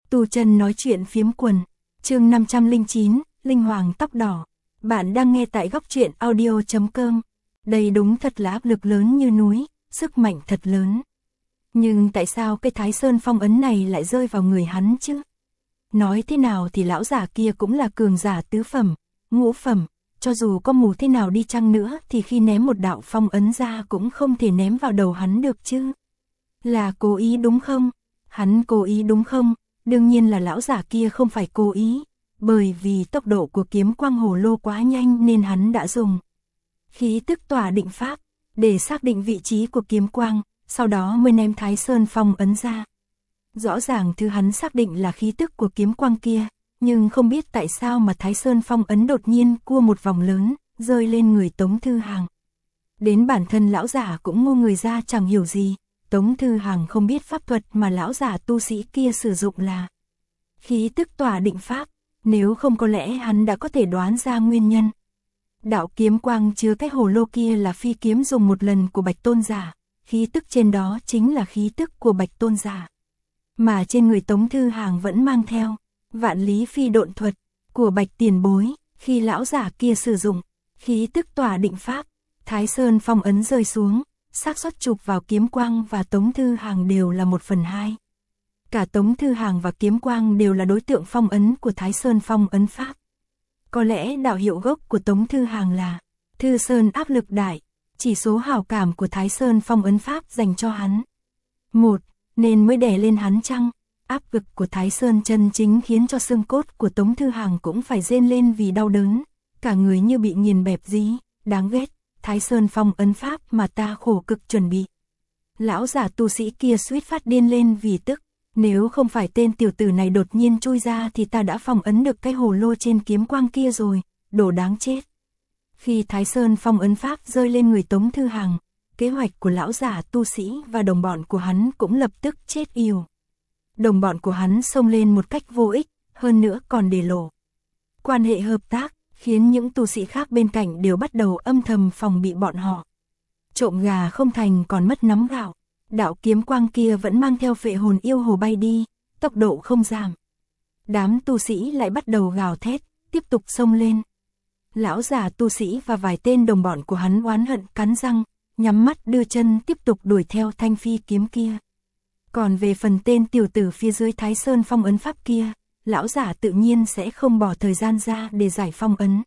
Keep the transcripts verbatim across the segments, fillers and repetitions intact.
Tu chân nói chuyện phiếm quần, chương năm trăm lẻ chín, Linh Hoàng tóc đỏ. Bạn đang nghe tại góc truyện audio chấm com. Đây đúng thật là áp lực lớn như núi, sức mạnh thật lớn. Nhưng tại sao cái Thái Sơn phong ấn này lại rơi vào người hắn chứ? Nói thế nào thì lão giả kia cũng là cường giả tứ phẩm, ngũ phẩm, cho dù có mù thế nào đi chăng nữa thì khi ném một đạo phong ấn ra cũng không thể ném vào đầu hắn được chứ. Là cố ý đúng không? Hắn cố ý đúng không? Đương nhiên là lão giả kia không phải cố ý, bởi vì tốc độ của kiếm quang hồ lô quá nhanh nên hắn đã dùng khí tức tỏa định pháp để xác định vị trí của kiếm quang, sau đó mới ném Thái Sơn phong ấn ra. Rõ ràng thứ hắn xác định là khí tức của kiếm quang kia, nhưng không biết tại sao mà Thái Sơn phong ấn đột nhiên cua một vòng lớn, rơi lên người Tống Thư Hàng. Đến bản thân lão giả cũng ngu người ra chẳng hiểu gì. Tống Thư Hàng không biết pháp thuật mà lão giả tu sĩ kia sử dụng là khí tức tỏa định pháp, nếu không có lẽ hắn đã có thể đoán ra nguyên nhân. Đạo kiếm quang chứa cái hồ lô kia là phi kiếm dùng một lần của Bạch Tôn giả, khí tức trên đó chính là khí tức của Bạch Tôn giả. Mà trên người Tống Thư Hàng vẫn mang theo vạn lý phi độn thuật của Bạch Tiền Bối, khi lão giả kia sử dụng khí tức tỏa định pháp, Thái Sơn phong ấn rơi xuống. Xác suất chụp vào kiếm quang và Tống Thư Hàng đều là một phần hai. Cả Tống Thư Hàng và kiếm quang đều là đối tượng phong ấn của Thái Sơn phong ấn pháp. Có lẽ đạo hiệu gốc của Tống Thư Hàng là Thư Sơn áp lực đại, chỉ số hảo cảm của Thái Sơn phong ấn pháp dành cho hắn. Một, nên mới đè lên hắn chăng? Áp lực của Thái Sơn chân chính khiến cho xương cốt của Tống Thư Hàng cũng phải rên lên vì đau đớn, cả người như bị nghiền bẹp dí, đáng ghét. Thái Sơn phong ấn pháp mà ta khổ cực chuẩn bị. Lão giả tu sĩ kia suýt phát điên lên vì tức, nếu không phải tên tiểu tử này đột nhiên chui ra thì ta đã phong ấn được cái hồ lô trên kiếm quang kia rồi, đồ đáng chết. Khi Thái Sơn phong ấn pháp rơi lên người Tống Thư Hàng, kế hoạch của lão giả tu sĩ và đồng bọn của hắn cũng lập tức chết yểu. Đồng bọn của hắn xông lên một cách vô ích, hơn nữa còn để lộ quan hệ hợp tác, khiến những tu sĩ khác bên cạnh đều bắt đầu âm thầm phòng bị bọn họ. Trộm gà không thành còn mất nắm gạo, đạo kiếm quang kia vẫn mang theo phệ hồn yêu hồ bay đi, tốc độ không giảm. Đám tu sĩ lại bắt đầu gào thét, tiếp tục xông lên. Lão già tu sĩ và vài tên đồng bọn của hắn oán hận cắn răng, nhắm mắt đưa chân tiếp tục đuổi theo thanh phi kiếm kia. Còn về phần tên tiểu tử phía dưới Thái Sơn phong ấn pháp kia, lão giả tự nhiên sẽ không bỏ thời gian ra để giải phong ấn.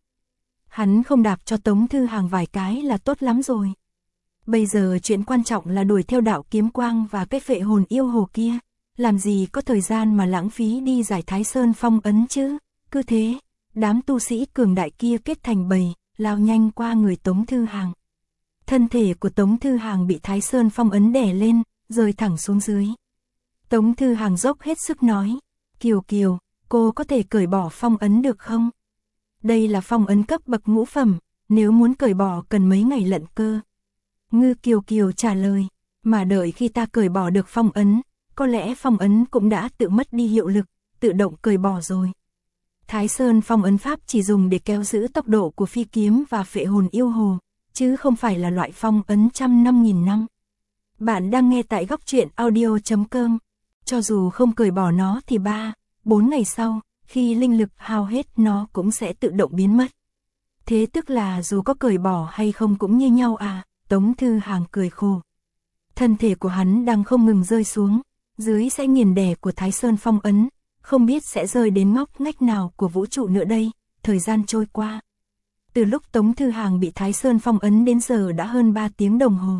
Hắn không đạp cho Tống Thư Hàng vài cái là tốt lắm rồi. Bây giờ chuyện quan trọng là đuổi theo đạo kiếm quang và cái phệ hồn yêu hồ kia, làm gì có thời gian mà lãng phí đi giải Thái Sơn phong ấn chứ. Cứ thế, đám tu sĩ cường đại kia kết thành bầy, lao nhanh qua người Tống Thư Hàng. Thân thể của Tống Thư Hàng bị Thái Sơn phong ấn đè lên, rơi thẳng xuống dưới. Tống Thư Hàng dốc hết sức nói, Kiều Kiều, cô có thể cởi bỏ phong ấn được không? Đây là phong ấn cấp bậc ngũ phẩm, nếu muốn cởi bỏ cần mấy ngày lận cơ. Ngư Kiều Kiều trả lời, mà đợi khi ta cởi bỏ được phong ấn, có lẽ phong ấn cũng đã tự mất đi hiệu lực, tự động cởi bỏ rồi. Thái Sơn phong ấn pháp chỉ dùng để kéo giữ tốc độ của phi kiếm và phệ hồn yêu hồ, chứ không phải là loại phong ấn trăm năm nghìn năm. Bạn đang nghe tại góc truyện audio chấm com. Cho dù không cởi bỏ nó thì ba, bốn ngày sau, khi linh lực hao hết nó cũng sẽ tự động biến mất. Thế tức là dù có cởi bỏ hay không cũng như nhau à? Tống Thư Hàng cười khổ. Thân thể của hắn đang không ngừng rơi xuống, dưới sẽ nghiền đè của Thái Sơn phong ấn, không biết sẽ rơi đến ngóc ngách nào của vũ trụ nữa đây. Thời gian trôi qua. Từ lúc Tống Thư Hàng bị Thái Sơn phong ấn đến giờ đã hơn ba tiếng đồng hồ.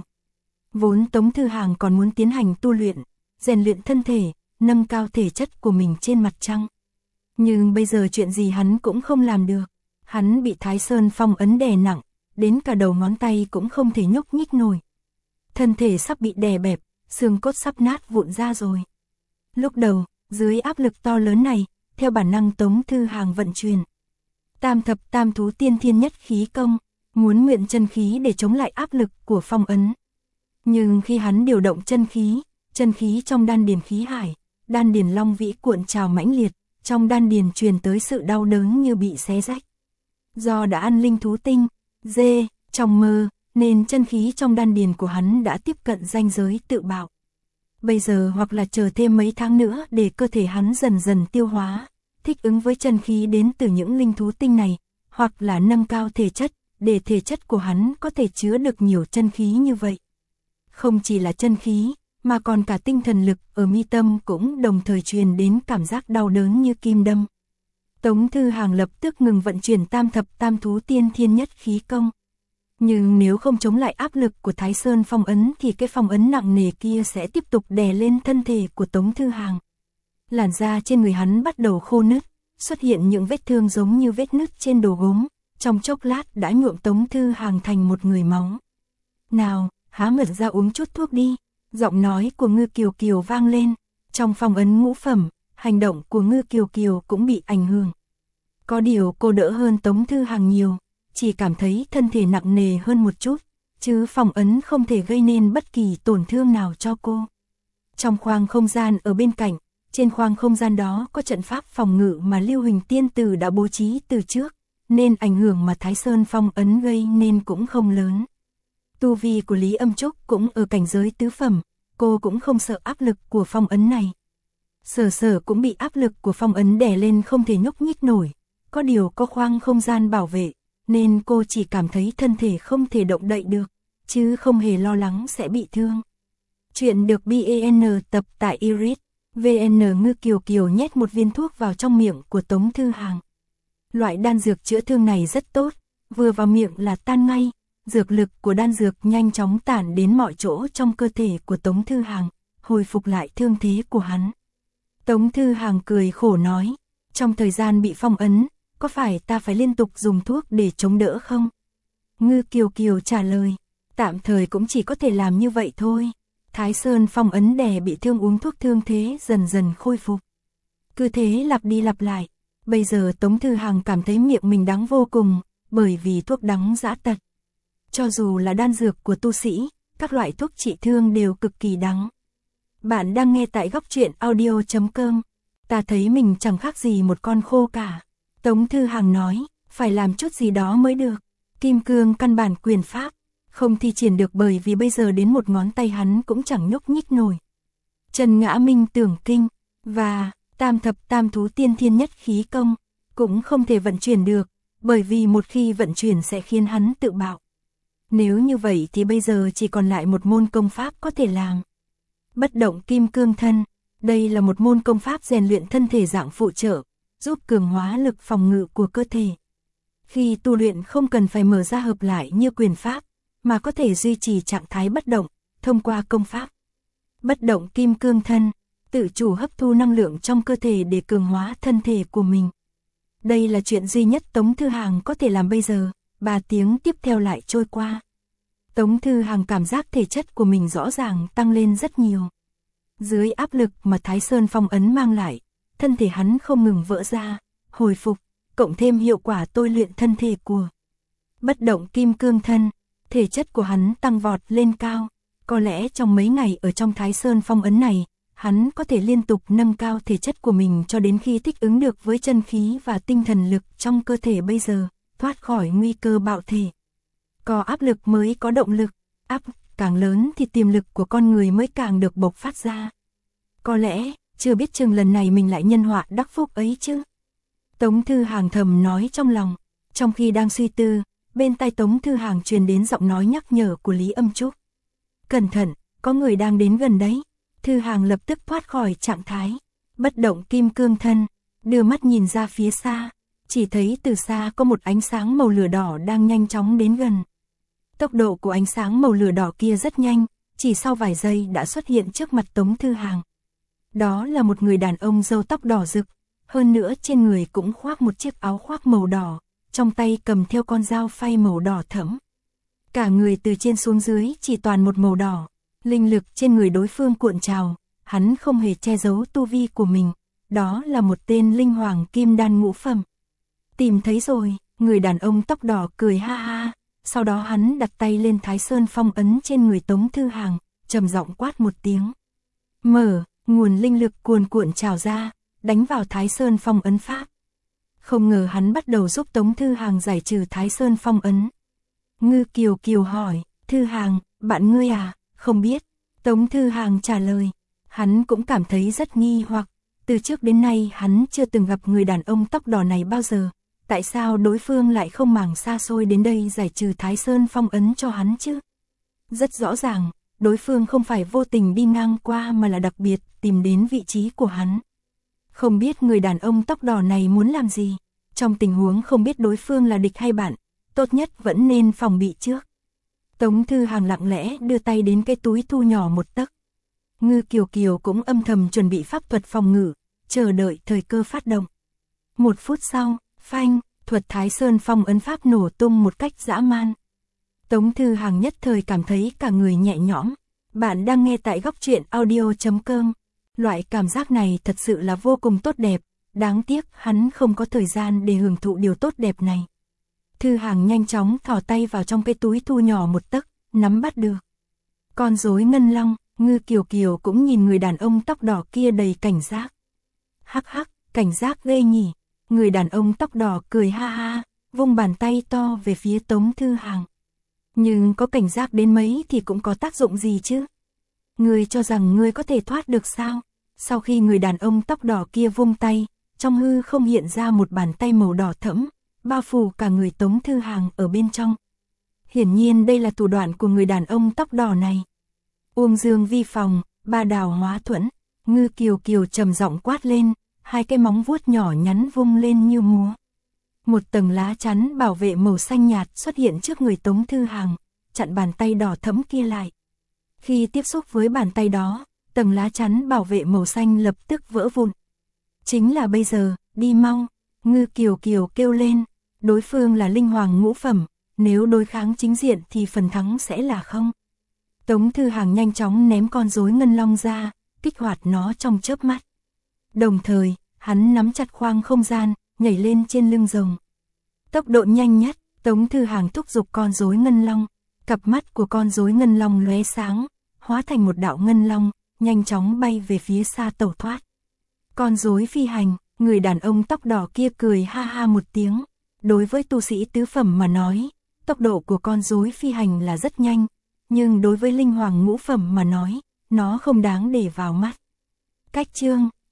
Vốn Tống Thư Hàng còn muốn tiến hành tu luyện, rèn luyện thân thể, nâng cao thể chất của mình trên mặt trăng. Nhưng bây giờ chuyện gì hắn cũng không làm được. Hắn bị Thái Sơn phong ấn đè nặng, đến cả đầu ngón tay cũng không thể nhúc nhích nổi. Thân thể sắp bị đè bẹp, xương cốt sắp nát vụn ra rồi. Lúc đầu, dưới áp lực to lớn này, theo bản năng Tống Thư Hàng vận chuyển Tam thập tam thú tiên thiên nhất khí công, muốn mượn chân khí để chống lại áp lực của phong ấn. Nhưng khi hắn điều động chân khí, chân khí trong đan điền khí hải, đan điền long vĩ cuộn trào mãnh liệt, trong đan điền truyền tới sự đau đớn như bị xé rách. Do đã ăn linh thú tinh, dê, trong mơ, nên chân khí trong đan điền của hắn đã tiếp cận ranh giới tự bạo. bây giờ hoặc là chờ thêm mấy tháng nữa để cơ thể hắn dần dần tiêu hóa, thích ứng với chân khí đến từ những linh thú tinh này, hoặc là nâng cao thể chất, để thể chất của hắn có thể chứa được nhiều chân khí như vậy. Không chỉ là chân khí, mà còn cả tinh thần lực ở mi tâm cũng đồng thời truyền đến cảm giác đau đớn như kim đâm. Tống Thư Hàng lập tức ngừng vận chuyển tam thập tam thú tiên thiên nhất khí công. Nhưng nếu không chống lại áp lực của Thái Sơn phong ấn thì cái phong ấn nặng nề kia sẽ tiếp tục đè lên thân thể của Tống Thư Hàng. Làn da trên người hắn bắt đầu khô nứt, xuất hiện những vết thương giống như vết nứt trên đồ gốm, trong chốc lát đã nhuộm Tống Thư Hàng thành một người máu. Nào, há miệng ra uống chút thuốc đi, giọng nói của Ngư Kiều Kiều vang lên. Trong phong ấn ngũ phẩm, hành động của Ngư Kiều Kiều cũng bị ảnh hưởng. Có điều cô đỡ hơn Tống Thư Hàng nhiều, chỉ cảm thấy thân thể nặng nề hơn một chút, chứ phong ấn không thể gây nên bất kỳ tổn thương nào cho cô. Trong khoang không gian ở bên cạnh, trên khoang không gian đó có trận pháp phòng ngự mà Lưu Huỳnh Tiên Tử đã bố trí từ trước, nên ảnh hưởng mà Thái Sơn phong ấn gây nên cũng không lớn. Tu vi của Lý Âm Trúc cũng ở cảnh giới tứ phẩm, cô cũng không sợ áp lực của phong ấn này. Sở Sở cũng bị áp lực của phong ấn đè lên không thể nhúc nhích nổi, có điều có khoang không gian bảo vệ, nên cô chỉ cảm thấy thân thể không thể động đậy được, chứ không hề lo lắng sẽ bị thương. Chuyện được bê e en tập tại Iris, vê en Ngư Kiều Kiều nhét một viên thuốc vào trong miệng của Tống Thư Hàng. Loại đan dược chữa thương này rất tốt, vừa vào miệng là tan ngay, dược lực của đan dược nhanh chóng tản đến mọi chỗ trong cơ thể của Tống Thư Hàng, hồi phục lại thương thế của hắn. Tống Thư Hàng cười khổ nói, trong thời gian bị phong ấn, có phải ta phải liên tục dùng thuốc để chống đỡ không? Ngư Kiều Kiều trả lời, tạm thời cũng chỉ có thể làm như vậy thôi. Thái Sơn phong ấn đè bị thương uống thuốc thương thế dần dần khôi phục. Cứ thế lặp đi lặp lại, bây giờ Tống Thư Hàng cảm thấy miệng mình đắng vô cùng, bởi vì thuốc đắng dã tật. Cho dù là đan dược của tu sĩ, các loại thuốc trị thương đều cực kỳ đắng. Bạn đang nghe tại góc truyện audio chấm com. Ta thấy mình chẳng khác gì một con khô cả. Tống Thư Hàng nói, phải làm chút gì đó mới được. Kim cương căn bản quyền pháp, không thi triển được bởi vì bây giờ đến một ngón tay hắn cũng chẳng nhúc nhích nổi. Trần Ngã Minh tưởng kinh, và tam thập tam thú tiên thiên nhất khí công, cũng không thể vận chuyển được, bởi vì một khi vận chuyển sẽ khiến hắn tự bạo. Nếu như vậy thì bây giờ chỉ còn lại một môn công pháp có thể làm. Bất động kim cương thân, đây là một môn công pháp rèn luyện thân thể dạng phụ trợ, giúp cường hóa lực phòng ngự của cơ thể. Khi tu luyện không cần phải mở ra hợp lại như quyền pháp, mà có thể duy trì trạng thái bất động, thông qua công pháp. Bất động kim cương thân, tự chủ hấp thu năng lượng trong cơ thể để cường hóa thân thể của mình. Đây là chuyện duy nhất Tống Thư Hàng có thể làm bây giờ, ba tiếng tiếp theo lại trôi qua. Tống Thư Hàng cảm giác thể chất của mình rõ ràng tăng lên rất nhiều. Dưới áp lực mà Thái Sơn phong ấn mang lại, thân thể hắn không ngừng vỡ ra, hồi phục, cộng thêm hiệu quả tôi luyện thân thể của bất động kim cương thân, thể chất của hắn tăng vọt lên cao. Có lẽ trong mấy ngày ở trong Thái Sơn phong ấn này, hắn có thể liên tục nâng cao thể chất của mình cho đến khi thích ứng được với chân khí và tinh thần lực trong cơ thể bây giờ, thoát khỏi nguy cơ bạo thể. Có áp lực mới có động lực, áp càng lớn thì tiềm lực của con người mới càng được bộc phát ra. Có lẽ, chưa biết chừng lần này mình lại nhân họa đắc phúc ấy chứ. Tống Thư Hàng thầm nói trong lòng, trong khi đang suy tư, bên tai Tống Thư Hàng truyền đến giọng nói nhắc nhở của Lý Âm Trúc. Cẩn thận, có người đang đến gần đấy. Thư Hàng lập tức thoát khỏi trạng thái bất động kim cương thân, đưa mắt nhìn ra phía xa, chỉ thấy từ xa có một ánh sáng màu lửa đỏ đang nhanh chóng đến gần. Tốc độ của ánh sáng màu lửa đỏ kia rất nhanh, chỉ sau vài giây đã xuất hiện trước mặt Tống Thư Hàng. Đó là một người đàn ông râu tóc đỏ rực, hơn nữa trên người cũng khoác một chiếc áo khoác màu đỏ, trong tay cầm theo con dao phay màu đỏ thẫm. Cả người từ trên xuống dưới chỉ toàn một màu đỏ, linh lực trên người đối phương cuộn trào, hắn không hề che giấu tu vi của mình, đó là một tên linh hoàng kim đan ngũ phẩm. Tìm thấy rồi, người đàn ông tóc đỏ cười ha ha, sau đó hắn đặt tay lên Thái Sơn phong ấn trên người Tống Thư Hàng, trầm giọng quát một tiếng. Mở, nguồn linh lực cuồn cuộn trào ra, đánh vào Thái Sơn phong ấn pháp. Không ngờ hắn bắt đầu giúp Tống Thư Hàng giải trừ Thái Sơn phong ấn. Ngư Kiều Kiều hỏi, Thư Hàng, bạn ngươi à? Không biết. Tống Thư Hàng trả lời, Hắn cũng cảm thấy rất nghi hoặc, từ trước đến nay hắn chưa từng gặp người đàn ông tóc đỏ này bao giờ, tại sao đối phương lại không màng xa xôi đến đây giải trừ Thái Sơn phong ấn cho hắn chứ? Rất rõ ràng, đối phương không phải vô tình đi ngang qua mà là đặc biệt tìm đến vị trí của hắn. Không biết người đàn ông tóc đỏ này muốn làm gì, trong tình huống không biết đối phương là địch hay bạn, tốt nhất vẫn nên phòng bị trước. Tống Thư Hàng lặng lẽ đưa tay đến cái túi thu nhỏ một tấc. Ngư Kiều Kiều cũng âm thầm chuẩn bị pháp thuật phòng ngự, chờ đợi thời cơ phát động. Một phút sau, phanh, thuật Thái Sơn phong ấn pháp nổ tung một cách dã man. Tống Thư Hàng nhất thời cảm thấy cả người nhẹ nhõm. Bạn đang nghe tại góc truyện audio chấm com. Loại cảm giác này thật sự là vô cùng tốt đẹp, đáng tiếc hắn không có thời gian để hưởng thụ điều tốt đẹp này. Thư Hàng nhanh chóng thò tay vào trong cái túi thu nhỏ một tấc, nắm bắt được con rối ngân long. Ngư Kiều Kiều cũng nhìn người đàn ông tóc đỏ kia đầy cảnh giác. Hắc hắc, cảnh giác ghê nhỉ. Người đàn ông tóc đỏ cười ha ha, vung bàn tay to về phía Tống Thư Hàng. Nhưng có cảnh giác đến mấy thì cũng có tác dụng gì chứ? Ngươi cho rằng ngươi có thể thoát được sao? Sau khi người đàn ông tóc đỏ kia vung tay, trong hư không hiện ra một bàn tay màu đỏ thẫm, bao phủ cả người Tống Thư Hàng ở bên trong. Hiển nhiên đây là thủ đoạn của người đàn ông tóc đỏ này. Uông Dương vi phòng, ba đào hóa thuẫn. Ngư Kiều Kiều trầm giọng quát lên, hai cái móng vuốt nhỏ nhắn vung lên như múa. Một tầng lá chắn bảo vệ màu xanh nhạt xuất hiện trước người Tống Thư Hàng, chặn bàn tay đỏ thẫm kia lại. Khi tiếp xúc với bàn tay đó, tầng lá chắn bảo vệ màu xanh lập tức vỡ vụn. Chính là bây giờ, đi mau. Ngư Kiều Kiều kêu lên, đối phương là linh hoàng ngũ phẩm, nếu đối kháng chính diện thì phần thắng sẽ là không. Tống Thư Hàng nhanh chóng ném con rối ngân long ra, kích hoạt nó trong chớp mắt. Đồng thời, hắn nắm chặt khoang không gian, nhảy lên trên lưng rồng. Tốc độ nhanh nhất, Tống Thư Hàng thúc giục con rối ngân long, cặp mắt của con rối ngân long lóe sáng, hóa thành một đạo ngân long, nhanh chóng bay về phía xa tẩu thoát. Con rối phi hành, người đàn ông tóc đỏ kia cười ha ha một tiếng. Đối với tu sĩ tứ phẩm mà nói, tốc độ của con rối phi hành là rất nhanh, nhưng đối với linh hoàng ngũ phẩm mà nói, nó không đáng để vào mắt. Cách chương